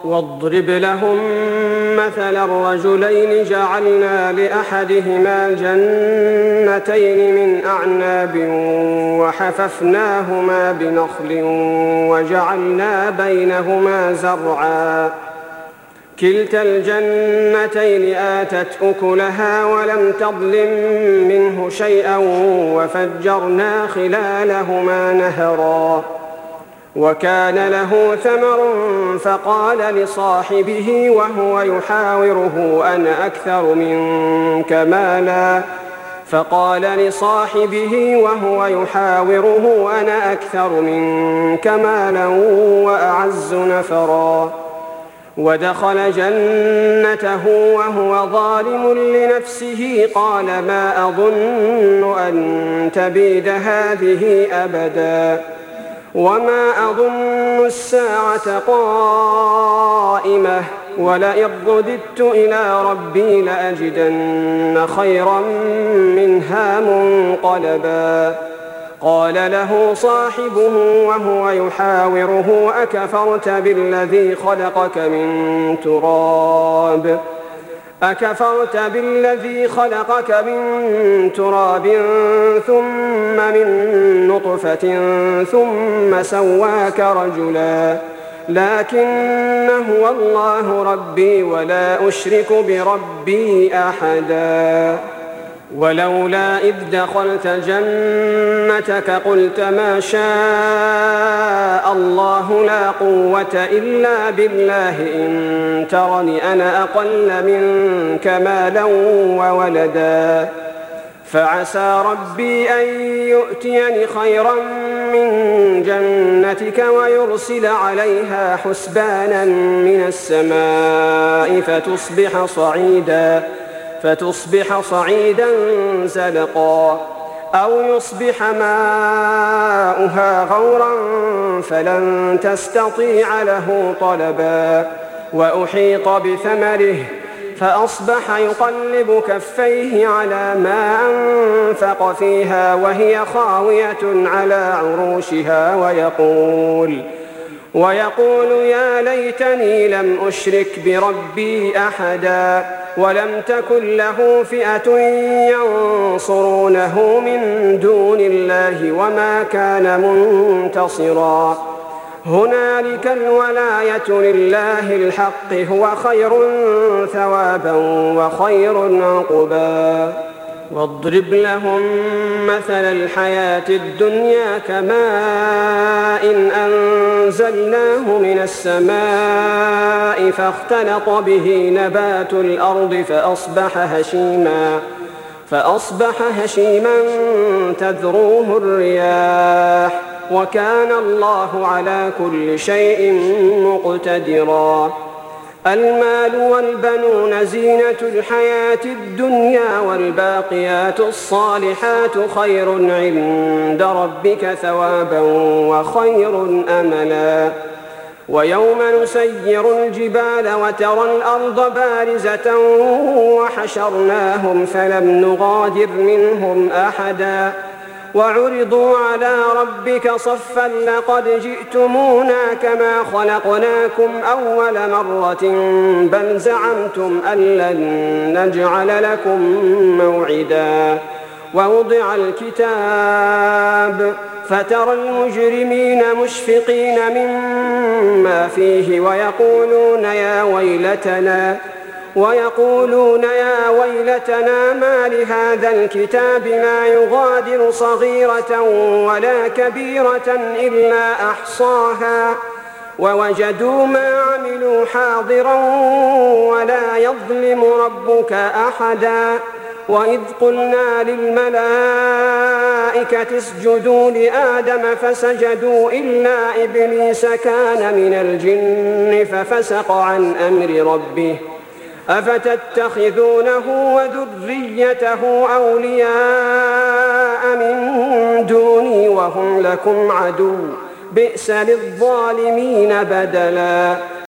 واضرب لهم مثل الرجلين جعلنا لأحدهما جنتين من أعناب وحففناهما بنخل وجعلنا بينهما زرعا كلتا الجنتين آتت أكلها ولم تظلم منه شيئا وفجرنا خلالهما نهرا وكان له ثمر فقال لصاحبه وهو يحاوره أنا أكثر منك مالا وأعز نفرا ودخل جنته وهو ظالم لنفسه قال ما أظن أن تبيد هذه أبدا وما أظن الساعة قائمة ولئن رددت إلى ربي لأجدن خيرا منها منقلبا قال له صاحبه وهو يحاوره أكفرت بالذي خلقك من تراب ثم من نطفة ثم سواك رجلا لكن هو الله ربي ولا أشرك بربي أحدا ولولا إذ دخلت جنتك قلت ما شاء الله لا قوة إلا بالله إن ترني أنا أقل منك مالا وولدا فعسى ربي أن يؤتيني خيرا من جنتك ويرسل عليها حسبانا من السماء فتصبح صعيدا زلقا أو يصبح ماؤها غورا فلن تستطيع له طلبا وأحيط بثمره فأصبح يقلب كفيه على ما أنفق فيها وهي خاوية على عروشها ويقول يا ليتني لم أشرك بربي أحدا ولم تكن له فئة ينصرونه من دون الله وما كان منتصرا هنالك الولاية لله الحق هو خير ثوابا وخير عقبا واضرب لهم مثل الحياة الدنيا كماء أنزلناه من السماء فاختلط به نبات الأرض فأصبح هشيما تذروه الرياح وكان الله على كل شيء مقتدرا المال والبنون زينة الحياة الدنيا والباقيات الصالحات خير عند ربك ثوابا وخير أملا ويوم نسير الجبال وترى الأرض بارزة وحشرناهم فلم نغادر منهم أحدا وعرضوا على ربك صفا لقد جئتمونا كما خلقناكم أول مرة بل زعمتم أن لن نجعل لكم موعدا ووضع الكتاب فترى المجرمين مشفقين مما فيه ويقولون يا ويلتنا ما لهذا الكتاب لا يغادر صغيرة ولا كبيرة إلا أحصاها ووجدوا ما عملوا حاضرا ولا يظلم ربك أحدا وإذ قلنا للملائكة اسجدوا لآدم فسجدوا إلا إبليس كان من الجن ففسق عن أمر ربه أفتتخذونه وذريته أولياء من دوني وهم لكم عدو بئس للظالمين بدلا